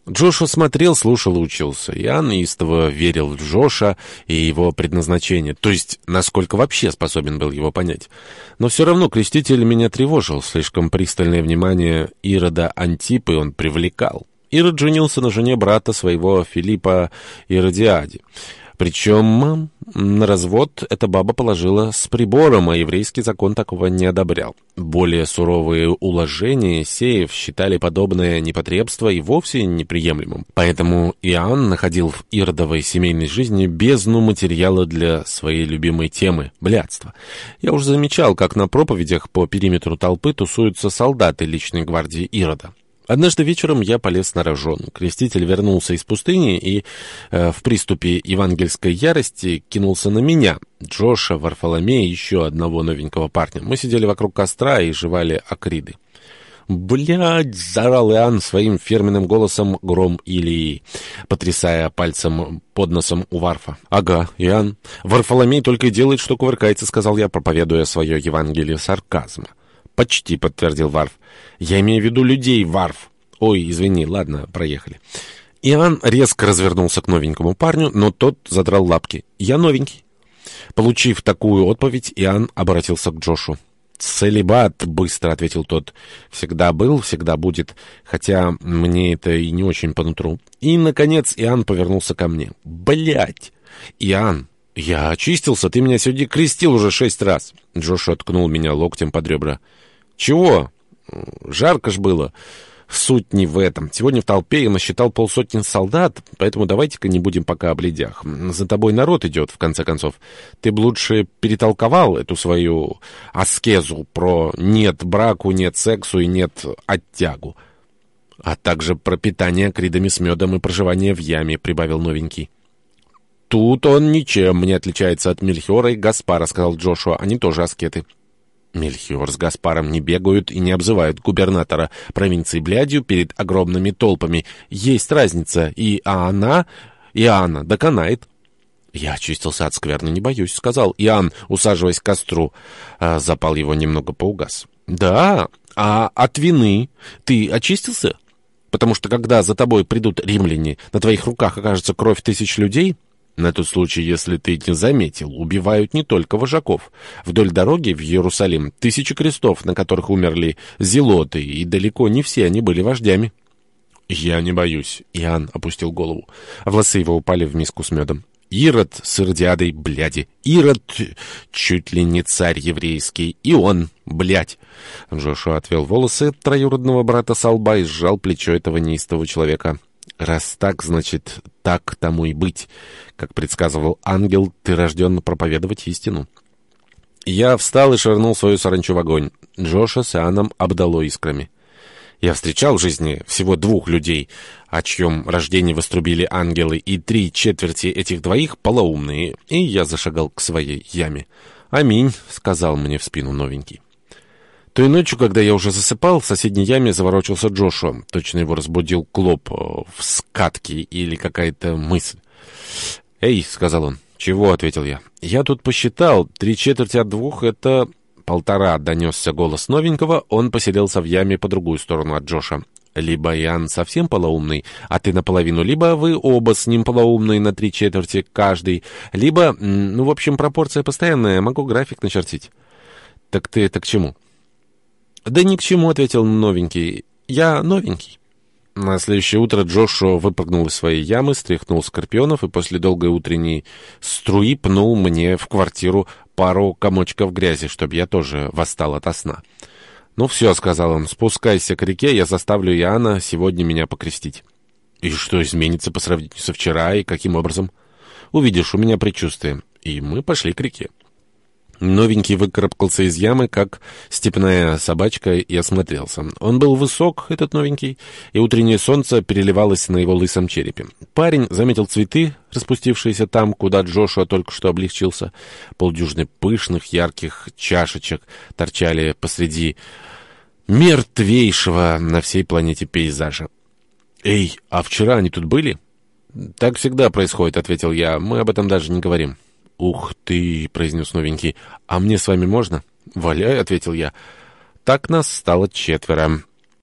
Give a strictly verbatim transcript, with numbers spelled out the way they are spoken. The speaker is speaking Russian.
Джошуа смотрел, слушал и учился. Иоанн истово верил в Джоша и его предназначение, то есть насколько вообще способен был его понять. Но все равно креститель меня тревожил, слишком пристальное внимание Ирода Антипы он привлекал. Ирод женился на жене брата своего Филиппа Иродиаде. Причем на развод эта баба положила с прибором, а еврейский закон такого не одобрял. Более суровые уложения сеев считали подобное непотребство и вовсе неприемлемым. Поэтому Иоанн находил в иродовой семейной жизни бездну материала для своей любимой темы — блядства. Я уже замечал, как на проповедях по периметру толпы тусуются солдаты личной гвардии Ирода. Однажды вечером я полез на рожон. Креститель вернулся из пустыни и э, в приступе евангельской ярости кинулся на меня, Джоша, Варфоломея и еще одного новенького парня. Мы сидели вокруг костра и жевали акриды. «Блядь!» — заорал Иоанн своим фирменным голосом гром Илии, потрясая пальцем под носом у Варфа. «Ага, Иоанн. Варфоломей только и делает, что кувыркается», — сказал я, проповедуя свое Евангелие сарказма. «Почти», — подтвердил Варф. «Я имею в виду людей, Варф». «Ой, извини, ладно, проехали». Иоанн резко развернулся к новенькому парню, но тот задрал лапки. «Я новенький». Получив такую отповедь, Иоанн обратился к Джошу. «Целибат», — быстро ответил тот. «Всегда был, всегда будет, хотя мне это и не очень по нутру». И, наконец, Иоанн повернулся ко мне. «Блядь! Иоанн! Я очистился, ты меня сегодня крестил уже шесть раз». Джош откнул меня локтем под ребра. «Чего? Жарко ж было». «Суть не в этом. Сегодня в толпе я насчитал полсотни солдат, поэтому давайте-ка не будем пока о бледях. За тобой народ идет, в конце концов. Ты бы лучше перетолковал эту свою аскезу про «нет браку, нет сексу и нет оттягу», а также про питание акридами с медом и проживание в яме», — прибавил новенький. «Тут он ничем не отличается от Мельхиора и Гаспара», — сказал Джошуа. «Они тоже аскеты». Мельхиор с Гаспаром не бегают и не обзывают губернатора провинции блядью перед огромными толпами. Есть разница, и она, и она доконает. «Я очистился от скверны, не боюсь», — сказал Иоанн, усаживаясь к костру. А запал его немного поугас. «Да? А от вины ты очистился? Потому что когда за тобой придут римляне, на твоих руках окажется кровь тысяч людей...» «На тот случай, если ты не заметил, убивают не только вожаков. Вдоль дороги в Иерусалим тысячи крестов, на которых умерли зелоты, и далеко не все они были вождями». «Я не боюсь», — Иоанн опустил голову. Волосы его упали в миску с медом. «Ирод с Иродиадой, бляди! Ирод чуть ли не царь еврейский, и он, блядь!» Джошуа отвел волосы троюродного брата со лба и сжал плечо этого неистового человека. «Раз так, значит, так тому и быть. Как предсказывал ангел, ты рожден проповедовать истину». Я встал и швырнул свою саранчу в огонь. Джоша с Иоанном обдало искрами. Я встречал в жизни всего двух людей, о чьем рождении вострубили ангелы, и три четверти этих двоих полоумные, и я зашагал к своей яме. «Аминь», — сказал мне в спину новенький. Той ночью, когда я уже засыпал, в соседней яме заворочился Джошуа. Точно его разбудил клоп в скатке или какая-то мысль. «Эй», — сказал он. «Чего?» — ответил я. «Я тут посчитал. Три четверти от двух — это полтора», — донесся голос новенького. Он поселился в яме по другую сторону от Джоша. «Либо Иоанн совсем полоумный, а ты наполовину, либо вы оба с ним полоумные на три четверти каждый, либо, ну, в общем, пропорция постоянная, могу график начертить». «Так ты это к чему?» «Да ни к чему», — ответил новенький. «Я новенький». На следующее утро Джошуа выпрыгнул из своей ямы, стряхнул скорпионов и после долгой утренней струи пнул мне в квартиру пару комочков грязи, чтобы я тоже восстал ото сна. «Ну все», — сказал он, — «спускайся к реке, я заставлю Иоанна сегодня меня покрестить». «И что изменится по сравнению со вчера, и каким образом?» «Увидишь, у меня предчувствие». И мы пошли к реке. Новенький выкарабкался из ямы, как степная собачка, и осмотрелся. Он был высок, этот новенький, и утреннее солнце переливалось на его лысом черепе. Парень заметил цветы, распустившиеся там, куда Джошуа только что облегчился. Полдюжины пышных, ярких чашечек торчали посреди мертвейшего на всей планете пейзажа. «Эй, а вчера они тут были?» «Так всегда происходит», — ответил я. «Мы об этом даже не говорим». «Ух ты!» — произнес новенький. «А мне с вами можно?» «Валяй!» — ответил я. Так нас стало четверо.